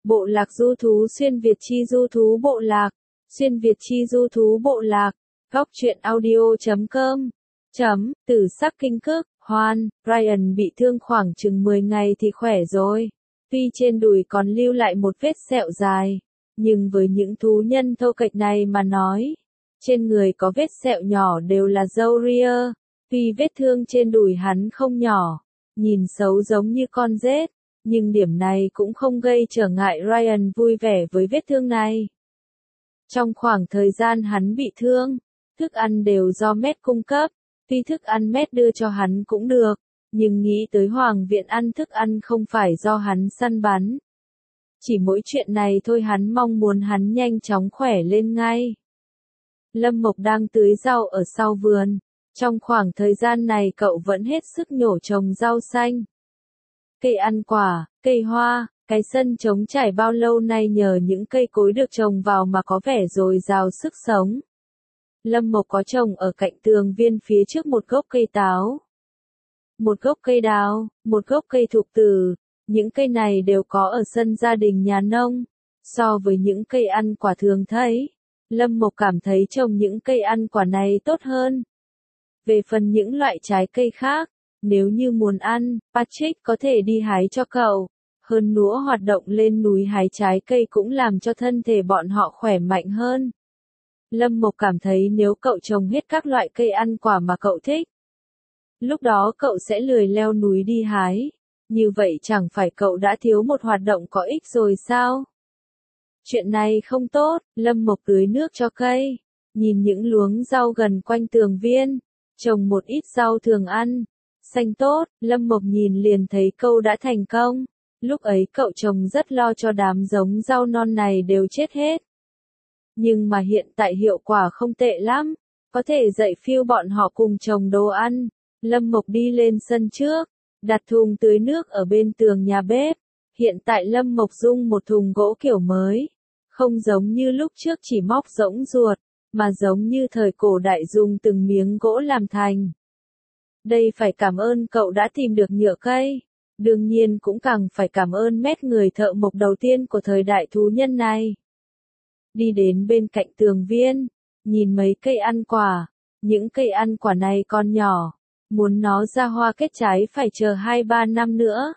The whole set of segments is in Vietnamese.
Bộ lạc du thú xuyên Việt chi du thú bộ lạc, xuyên Việt chi du thú bộ lạc, góc truyện audio.com. Tử sắc kinh cức, Hoan, Ryan bị thương khoảng chừng 10 ngày thì khỏe rồi. Tuy trên đùi còn lưu lại một vết sẹo dài, nhưng với những thú nhân thô kệch này mà nói, trên người có vết sẹo nhỏ đều là râu ria. Tuy vết thương trên đùi hắn không nhỏ, nhìn xấu giống như con rết, nhưng điểm này cũng không gây trở ngại Ryan vui vẻ với vết thương này. Trong khoảng thời gian hắn bị thương, thức ăn đều do Matt cung cấp, tuy thức ăn Matt đưa cho hắn cũng được, nhưng nghĩ tới Hoàng viện ăn thức ăn không phải do hắn săn bắn. Chỉ mỗi chuyện này thôi hắn mong muốn hắn nhanh chóng khỏe lên ngay. Lâm Mộc đang tưới rau ở sau vườn, trong khoảng thời gian này cậu vẫn hết sức nhổ trồng rau xanh. Cây ăn quả, cây hoa, cái sân trống trải bao lâu nay nhờ những cây cối được trồng vào mà có vẻ dồi dào sức sống. Lâm Mộc có trồng ở cạnh tường viên phía trước một gốc cây táo, một gốc cây đào, một gốc cây thục tử. Những cây này đều có ở sân gia đình nhà nông. So với những cây ăn quả thường thấy, Lâm Mộc cảm thấy trồng những cây ăn quả này tốt hơn. Về phần những loại trái cây khác, nếu như muốn ăn, Patrick có thể đi hái cho cậu. Hơn nữa hoạt động lên núi hái trái cây cũng làm cho thân thể bọn họ khỏe mạnh hơn. Lâm Mộc cảm thấy nếu cậu trồng hết các loại cây ăn quả mà cậu thích, lúc đó cậu sẽ lười leo núi đi hái. Như vậy chẳng phải cậu đã thiếu một hoạt động có ích rồi sao? Chuyện này không tốt. Lâm Mộc tưới nước cho cây, nhìn những luống rau gần quanh tường viên, trồng một ít rau thường ăn, xanh tốt. Lâm Mộc nhìn liền thấy cậu đã thành công. Lúc ấy cậu trồng rất lo cho đám giống rau non này đều chết hết. Nhưng mà hiện tại hiệu quả không tệ lắm, có thể dạy phiêu bọn họ cùng trồng đồ ăn. Lâm Mộc đi lên sân trước, đặt thùng tưới nước ở bên tường nhà bếp. Hiện tại Lâm Mộc dùng một thùng gỗ kiểu mới, không giống như lúc trước chỉ móc rỗng ruột, mà giống như thời cổ đại dùng từng miếng gỗ làm thành. Đây phải cảm ơn cậu đã tìm được nhựa cây. Đương nhiên cũng càng phải cảm ơn Matt, người thợ mộc đầu tiên của thời đại thú nhân này. Đi đến bên cạnh tường viên, nhìn mấy cây ăn quả. Những cây ăn quả này còn nhỏ, muốn nó ra hoa kết trái phải chờ 2-3 năm nữa.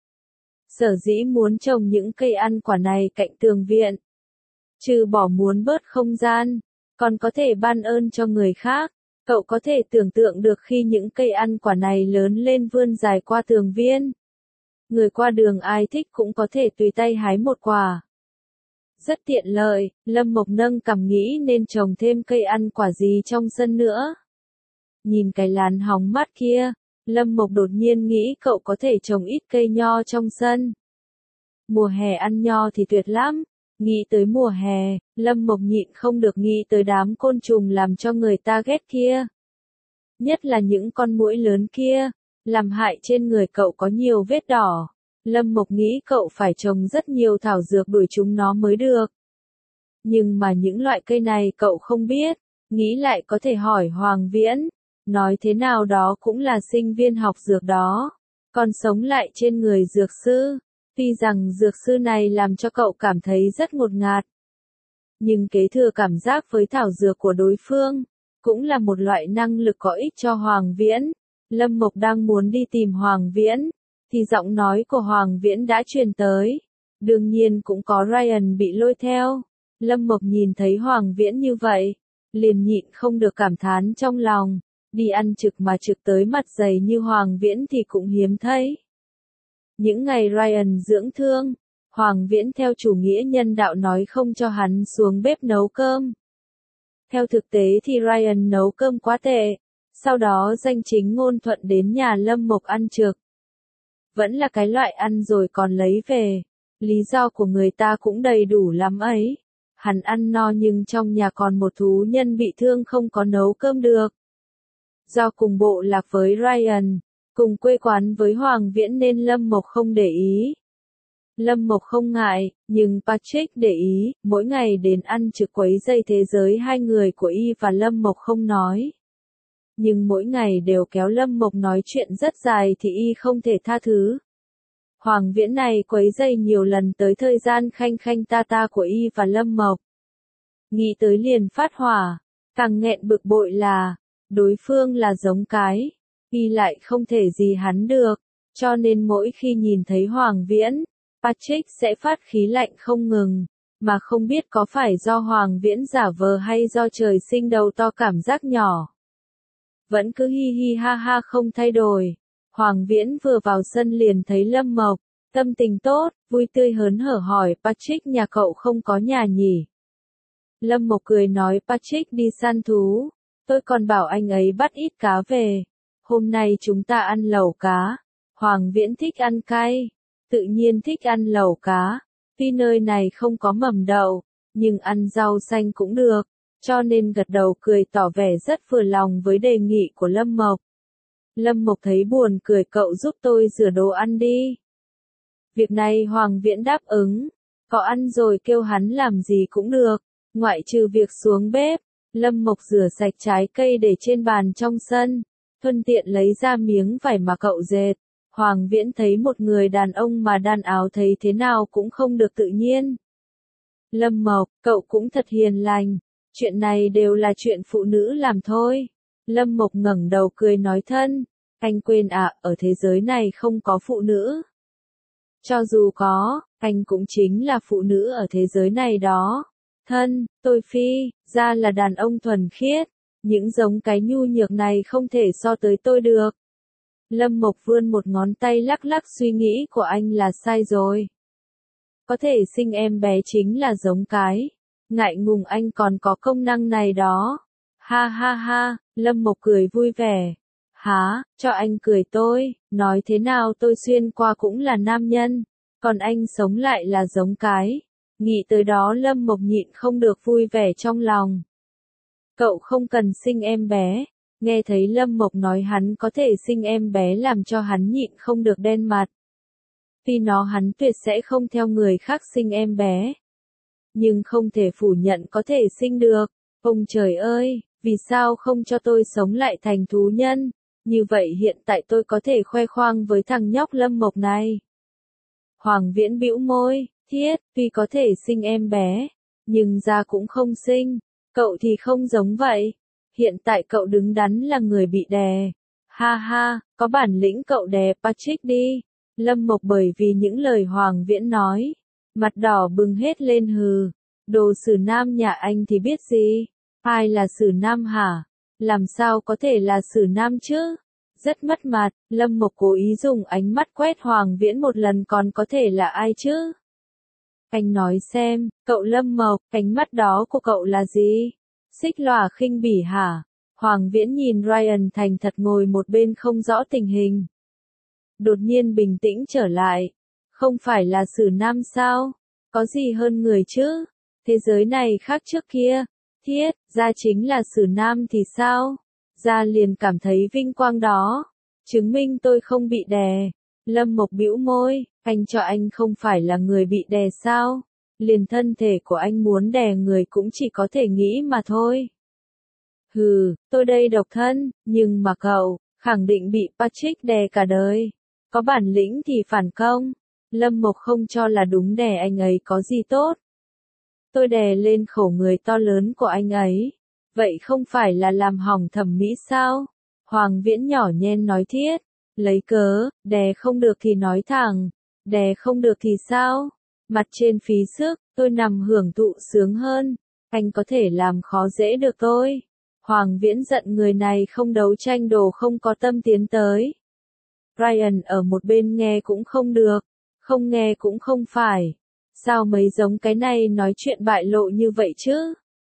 Sở dĩ muốn trồng những cây ăn quả này cạnh tường viện, trừ bỏ muốn bớt không gian, còn có thể ban ơn cho người khác. Cậu có thể tưởng tượng được khi những cây ăn quả này lớn lên vươn dài qua tường viên, người qua đường ai thích cũng có thể tùy tay hái một quả. Rất tiện lợi. Lâm Mộc nâng cằm nghĩ nên trồng thêm cây ăn quả gì trong sân nữa. Nhìn cái lán hóng mát kia, Lâm Mộc đột nhiên nghĩ cậu có thể trồng ít cây nho trong sân. Mùa hè ăn nho thì tuyệt lắm. Nghĩ tới mùa hè, Lâm Mộc nhịn không được nghĩ tới đám côn trùng làm cho người ta ghét kia. Nhất là những con muỗi lớn kia, làm hại trên người cậu có nhiều vết đỏ. Lâm Mộc nghĩ cậu phải trồng rất nhiều thảo dược đuổi chúng nó mới được. Nhưng mà những loại cây này cậu không biết, nghĩ lại có thể hỏi Hoàng Viễn. Nói thế nào đó cũng là sinh viên học dược đó, còn sống lại trên người dược sư. Tuy rằng dược sư này làm cho cậu cảm thấy rất ngột ngạt, nhưng kế thừa cảm giác với thảo dược của đối phương, cũng là một loại năng lực có ích cho Hoàng Viễn. Lâm Mộc đang muốn đi tìm Hoàng Viễn, thì giọng nói của Hoàng Viễn đã truyền tới. Đương nhiên cũng có Ryan bị lôi theo. Lâm Mộc nhìn thấy Hoàng Viễn như vậy, liền nhịn không được cảm thán trong lòng. Đi ăn trực mà trực tới mặt dày như Hoàng Viễn thì cũng hiếm thấy. Những ngày Ryan dưỡng thương, Hoàng Viễn theo chủ nghĩa nhân đạo nói không cho hắn xuống bếp nấu cơm. Theo thực tế thì Ryan nấu cơm quá tệ, sau đó danh chính ngôn thuận đến nhà Lâm Mộc ăn trực. Vẫn là cái loại ăn rồi còn lấy về, lý do của người ta cũng đầy đủ lắm ấy. Hắn ăn no nhưng trong nhà còn một thú nhân bị thương không có nấu cơm được. Do cùng bộ lạc với Ryan, cùng quê quán với Hoàng Viễn nên Lâm Mộc không để ý. Lâm Mộc không ngại, nhưng Patrick để ý. Mỗi ngày đến ăn trực quấy rầy thế giới hai người của y và Lâm Mộc không nói. Nhưng mỗi ngày đều kéo Lâm Mộc nói chuyện rất dài thì y không thể tha thứ. Hoàng Viễn này quấy rầy nhiều lần tới thời gian khanh khanh ta ta của y và Lâm Mộc. Nghĩ tới liền phát hỏa, càng nghẹn bực bội là, đối phương là giống cái, y lại không thể gì hắn được, cho nên mỗi khi nhìn thấy Hoàng Viễn, Patrick sẽ phát khí lạnh không ngừng, mà không biết có phải do Hoàng Viễn giả vờ hay do trời sinh đầu to cảm giác nhỏ. Vẫn cứ hi hi ha ha không thay đổi. Hoàng Viễn vừa vào sân liền thấy Lâm Mộc, tâm tình tốt, vui tươi hớn hở hỏi Patrick nhà cậu không có nhà nhỉ? Lâm Mộc cười nói Patrick đi săn thú, tôi còn bảo anh ấy bắt ít cá về. Hôm nay chúng ta ăn lẩu cá. Hoàng Viễn thích ăn cay, tự nhiên thích ăn lẩu cá. Tuy nơi này không có mầm đậu, nhưng ăn rau xanh cũng được, cho nên gật đầu cười tỏ vẻ rất vừa lòng với đề nghị của Lâm Mộc. Lâm Mộc thấy buồn cười cậu giúp tôi rửa đồ ăn đi. Việc này Hoàng Viễn đáp ứng, có ăn rồi kêu hắn làm gì cũng được, ngoại trừ việc xuống bếp. Lâm Mộc rửa sạch trái cây để trên bàn trong sân, thuận tiện lấy ra miếng vải mà cậu dệt. Hoàng Viễn thấy một người đàn ông mà đan áo thấy thế nào cũng không được tự nhiên. Lâm Mộc, cậu cũng thật hiền lành, chuyện này đều là chuyện phụ nữ làm thôi. Lâm Mộc ngẩng đầu cười nói thân, anh quên à, ở thế giới này không có phụ nữ. Cho dù có, anh cũng chính là phụ nữ ở thế giới này đó. Thân, tôi phi, ra là đàn ông thuần khiết, những giống cái nhu nhược này không thể so tới tôi được. Lâm Mộc vươn một ngón tay lắc lắc suy nghĩ của anh là sai rồi. Có thể sinh em bé chính là giống cái. Ngại ngùng anh còn có công năng này đó. Ha ha ha, Lâm Mộc cười vui vẻ. Hả, cho anh cười tôi, nói thế nào tôi xuyên qua cũng là nam nhân, còn anh sống lại là giống cái. Nghĩ tới đó Lâm Mộc nhịn không được vui vẻ trong lòng. Cậu không cần sinh em bé. Nghe thấy Lâm Mộc nói hắn có thể sinh em bé làm cho hắn nhịn không được đen mặt. Tuy nó hắn tuyệt sẽ không theo người khác sinh em bé. Nhưng không thể phủ nhận có thể sinh được. Ông trời ơi, vì sao không cho tôi sống lại thành thú nhân? Như vậy hiện tại tôi có thể khoe khoang với thằng nhóc Lâm Mộc này. Hoàng Viễn bĩu môi, thiết, tuy có thể sinh em bé, nhưng ra cũng không sinh. Cậu thì không giống vậy. Hiện tại cậu đứng đắn là người bị đè. Ha ha, có bản lĩnh cậu đè Patrick đi. Lâm Mộc bởi vì những lời Hoàng Viễn nói, mặt đỏ bừng hết lên hừ. Đồ Sử Nam nhà anh thì biết gì? Ai là Sử Nam hả? Làm sao có thể là Sử Nam chứ? Rất mất mặt, Lâm Mộc cố ý dùng ánh mắt quét Hoàng Viễn một lần còn có thể là ai chứ? Anh nói xem, cậu Lâm Mộc, ánh mắt đó của cậu là gì? Xích lòa khinh bỉ hả? Hoàng Viễn nhìn Ryan thành thật ngồi một bên không rõ tình hình. Đột nhiên bình tĩnh trở lại. Không phải là Sử Nam sao? Có gì hơn người chứ? Thế giới này khác trước kia. Thiết, ra chính là Sử Nam thì sao? Ra liền cảm thấy vinh quang đó. Chứng minh tôi không bị đè. Lâm Mộc bĩu môi, anh cho anh không phải là người bị đè sao? Liền thân thể của anh muốn đè người cũng chỉ có thể nghĩ mà thôi. Hừ, tôi đây độc thân, nhưng mà cậu, khẳng định bị Patrick đè cả đời. Có bản lĩnh thì phản công. Lâm Mộc không cho là đúng đè anh ấy có gì tốt. Tôi đè lên khổ người to lớn của anh ấy. Vậy không phải là làm hỏng thẩm mỹ sao? Hoàng Viễn nhỏ nhen nói thiết. Lấy cớ, đè không được thì nói thẳng. Đè không được thì sao? Mặt trên phí sức, tôi nằm hưởng thụ sướng hơn. Anh có thể làm khó dễ được tôi. Hoàng Viễn giận người này không đấu tranh đồ không có tâm tiến tới. Ryan ở một bên nghe cũng không được. Không nghe cũng không phải. Sao mấy giống cái này nói chuyện bại lộ như vậy chứ?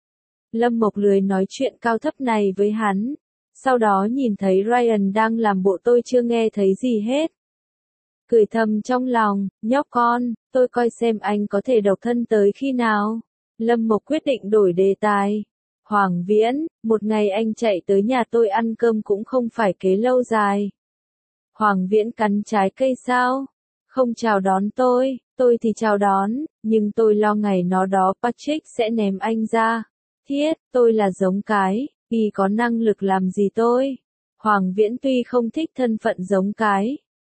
Lâm Mộc lười nói chuyện cao thấp này với hắn. Sau đó nhìn thấy Ryan đang làm bộ tôi chưa nghe thấy gì hết. Cười thầm trong lòng, nhóc con, tôi coi xem anh có thể độc thân tới khi nào. Lâm Mộc quyết định đổi đề tài. Hoàng Viễn, một ngày anh chạy tới nhà tôi ăn cơm cũng không phải kế lâu dài. Hoàng Viễn cắn trái cây sao? Không chào đón tôi thì chào đón, nhưng tôi lo ngày nó đó Patrick sẽ ném anh ra. Thiết, tôi là giống cái, y có năng lực làm gì tôi? Hoàng Viễn tuy không thích thân phận giống cái,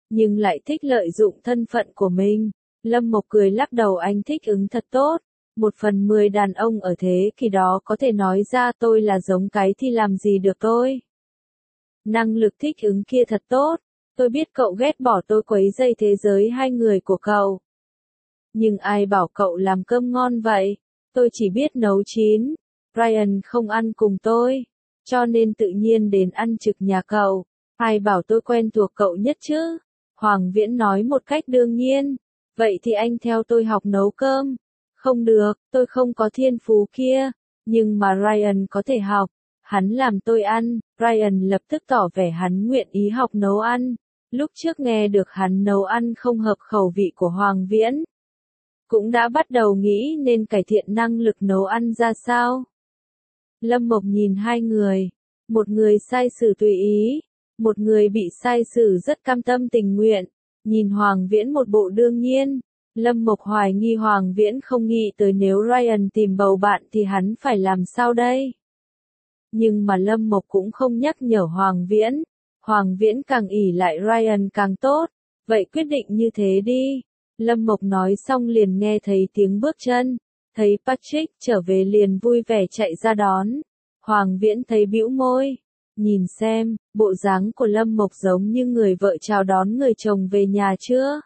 nhưng lại thích lợi dụng thân phận của mình. Lâm Mộc cười lắc đầu, anh thích ứng thật tốt. 1/10 đàn ông ở thế kỷ đó có thể nói ra tôi là giống cái thì làm gì được tôi. Năng lực thích ứng kia thật tốt. Tôi biết cậu ghét bỏ tôi quấy rầy thế giới hai người của cậu. Nhưng ai bảo cậu làm cơm ngon vậy? Tôi chỉ biết nấu chín. Ryan không ăn cùng tôi, cho nên tự nhiên đến ăn trực nhà cậu. Ai bảo tôi quen thuộc cậu nhất chứ? Hoàng Viễn nói một cách đương nhiên. Vậy thì anh theo tôi học nấu cơm. Không được, tôi không có thiên phú kia. Nhưng mà Ryan có thể học. Hắn làm tôi ăn. Ryan lập tức tỏ vẻ hắn nguyện ý học nấu ăn. Lúc trước nghe được hắn nấu ăn không hợp khẩu vị của Hoàng Viễn, cũng đã bắt đầu nghĩ nên cải thiện năng lực nấu ăn ra sao. Lâm Mộc nhìn hai người. Một người sai xử tùy ý. Một người bị sai xử rất cam tâm tình nguyện. Nhìn Hoàng Viễn một bộ đương nhiên. Lâm Mộc hoài nghi Hoàng Viễn không nghĩ tới nếu Ryan tìm bầu bạn thì hắn phải làm sao đây. Nhưng mà Lâm Mộc cũng không nhắc nhở Hoàng Viễn. Hoàng Viễn càng ỷ lại Ryan càng tốt. Vậy quyết định như thế đi. Lâm Mộc nói xong liền nghe thấy tiếng bước chân. Thấy Patrick trở về liền vui vẻ chạy ra đón. Hoàng Viễn thấy bĩu môi. Nhìn xem, bộ dáng của Lâm Mộc giống như người vợ chào đón người chồng về nhà chưa?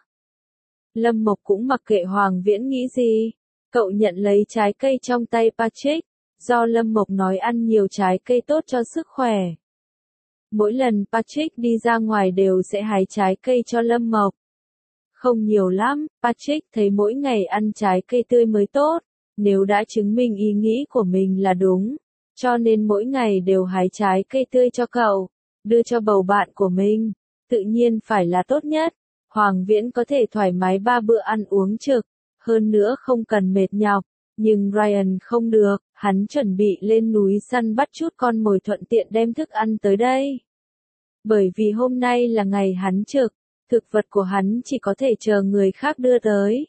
Lâm Mộc cũng mặc kệ Hoàng Viễn nghĩ gì. Cậu nhận lấy trái cây trong tay Patrick. Do Lâm Mộc nói ăn nhiều trái cây tốt cho sức khỏe. Mỗi lần Patrick đi ra ngoài đều sẽ hái trái cây cho Lâm Mộc. Không nhiều lắm, Patrick thấy mỗi ngày ăn trái cây tươi mới tốt. Nếu đã chứng minh ý nghĩ của mình là đúng, cho nên mỗi ngày đều hái trái cây tươi cho cậu, đưa cho bầu bạn của mình, tự nhiên phải là tốt nhất. Hoàng Viễn có thể thoải mái 3 bữa ăn uống trực, hơn nữa không cần mệt nhọc, nhưng Ryan không được, hắn chuẩn bị lên núi săn bắt chút con mồi thuận tiện đem thức ăn tới đây. Bởi vì hôm nay là ngày hắn trực, thực vật của hắn chỉ có thể chờ người khác đưa tới.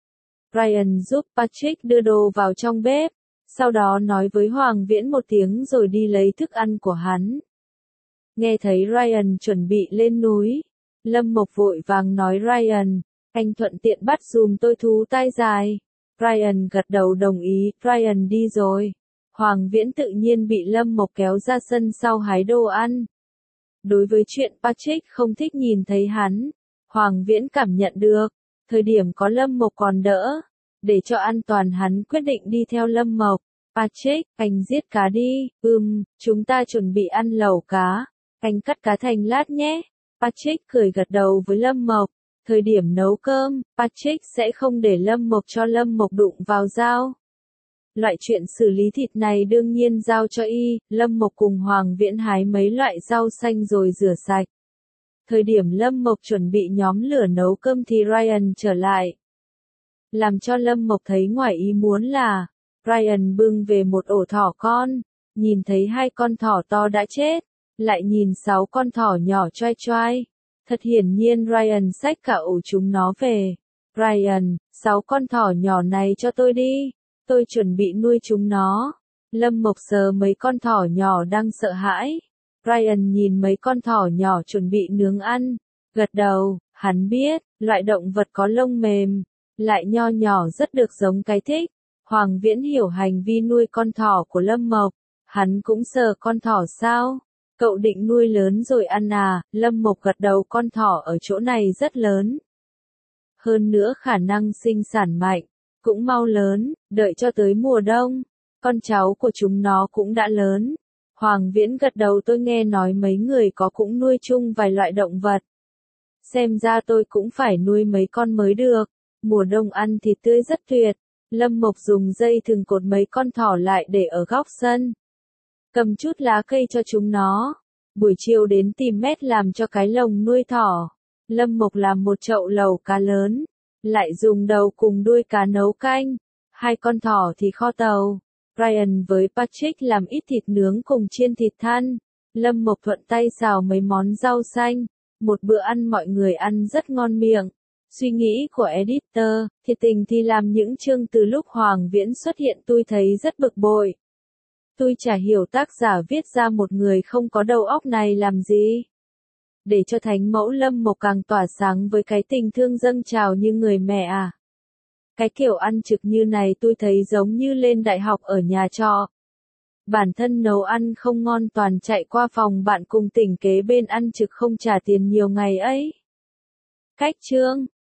Ryan giúp Patrick đưa đồ vào trong bếp, sau đó nói với Hoàng Viễn một tiếng rồi đi lấy thức ăn của hắn. Nghe thấy Ryan chuẩn bị lên núi, Lâm Mộc vội vàng nói Ryan, anh thuận tiện bắt dùm tôi thú tai dài. Ryan gật đầu đồng ý, Ryan đi rồi. Hoàng Viễn tự nhiên bị Lâm Mộc kéo ra sân sau hái đồ ăn. Đối với chuyện Patrick không thích nhìn thấy hắn, Hoàng Viễn cảm nhận được. Thời điểm có Lâm Mộc còn đỡ. Để cho an toàn hắn quyết định đi theo Lâm Mộc. Patrick, anh giết cá đi. Chúng ta chuẩn bị ăn lẩu cá. Anh cắt cá thành lát nhé. Patrick cười gật đầu với Lâm Mộc. Thời điểm nấu cơm, Patrick sẽ không để Lâm Mộc cho Lâm Mộc đụng vào dao. Loại chuyện xử lý thịt này đương nhiên giao cho y. Lâm Mộc cùng Hoàng Viễn hái mấy loại rau xanh rồi rửa sạch. Thời điểm Lâm Mộc chuẩn bị nhóm lửa nấu cơm thì Ryan trở lại. Làm cho Lâm Mộc thấy ngoài ý muốn là, Ryan bưng về một ổ thỏ con, nhìn thấy 2 con thỏ to đã chết, lại nhìn 6 con thỏ nhỏ choai choai. Thật hiển nhiên Ryan xách cả ổ chúng nó về. Ryan, 6 con thỏ nhỏ này cho tôi đi, tôi chuẩn bị nuôi chúng nó. Lâm Mộc sờ mấy con thỏ nhỏ đang sợ hãi. Ryan nhìn mấy con thỏ nhỏ chuẩn bị nướng ăn, gật đầu, hắn biết, loại động vật có lông mềm, lại nho nhỏ rất được giống cái thích. Hoàng Viễn hiểu hành vi nuôi con thỏ của Lâm Mộc, hắn cũng sờ con thỏ sao? Cậu định nuôi lớn rồi ăn à? Lâm Mộc gật đầu, con thỏ ở chỗ này rất lớn. Hơn nữa khả năng sinh sản mạnh, cũng mau lớn, đợi cho tới mùa đông, con cháu của chúng nó cũng đã lớn. Hoàng Viễn gật đầu, tôi nghe nói mấy người có cũng nuôi chung vài loại động vật. Xem ra tôi cũng phải nuôi mấy con mới được, mùa đông ăn thịt tươi rất tuyệt. Lâm Mộc dùng dây thừng cột mấy con thỏ lại để ở góc sân. Cầm chút lá cây cho chúng nó. Buổi chiều đến tìm mét làm cho cái lồng nuôi thỏ. Lâm Mộc làm một chậu lẩu cá lớn, lại dùng đầu cùng đuôi cá nấu canh. 2 con thỏ thì kho tàu. Ryan với Patrick làm ít thịt nướng cùng chiên thịt than. Lâm Mộc thuận tay xào mấy món rau xanh. Một bữa ăn mọi người ăn rất ngon miệng. Suy nghĩ của editor, thiệt tình thì làm những chương từ lúc Hoàng Viễn xuất hiện tôi thấy rất bực bội. Tôi chả hiểu tác giả viết ra một người không có đầu óc này làm gì. để cho thánh mẫu Lâm Mộc càng tỏa sáng với cái tình thương dâng trào như người mẹ à. Cái kiểu ăn trực như này tôi thấy giống như lên đại học ở nhà trọ. Bản thân nấu ăn không ngon toàn chạy qua phòng bạn cùng tỉnh kế bên ăn trực không trả tiền nhiều ngày ấy. Cách chương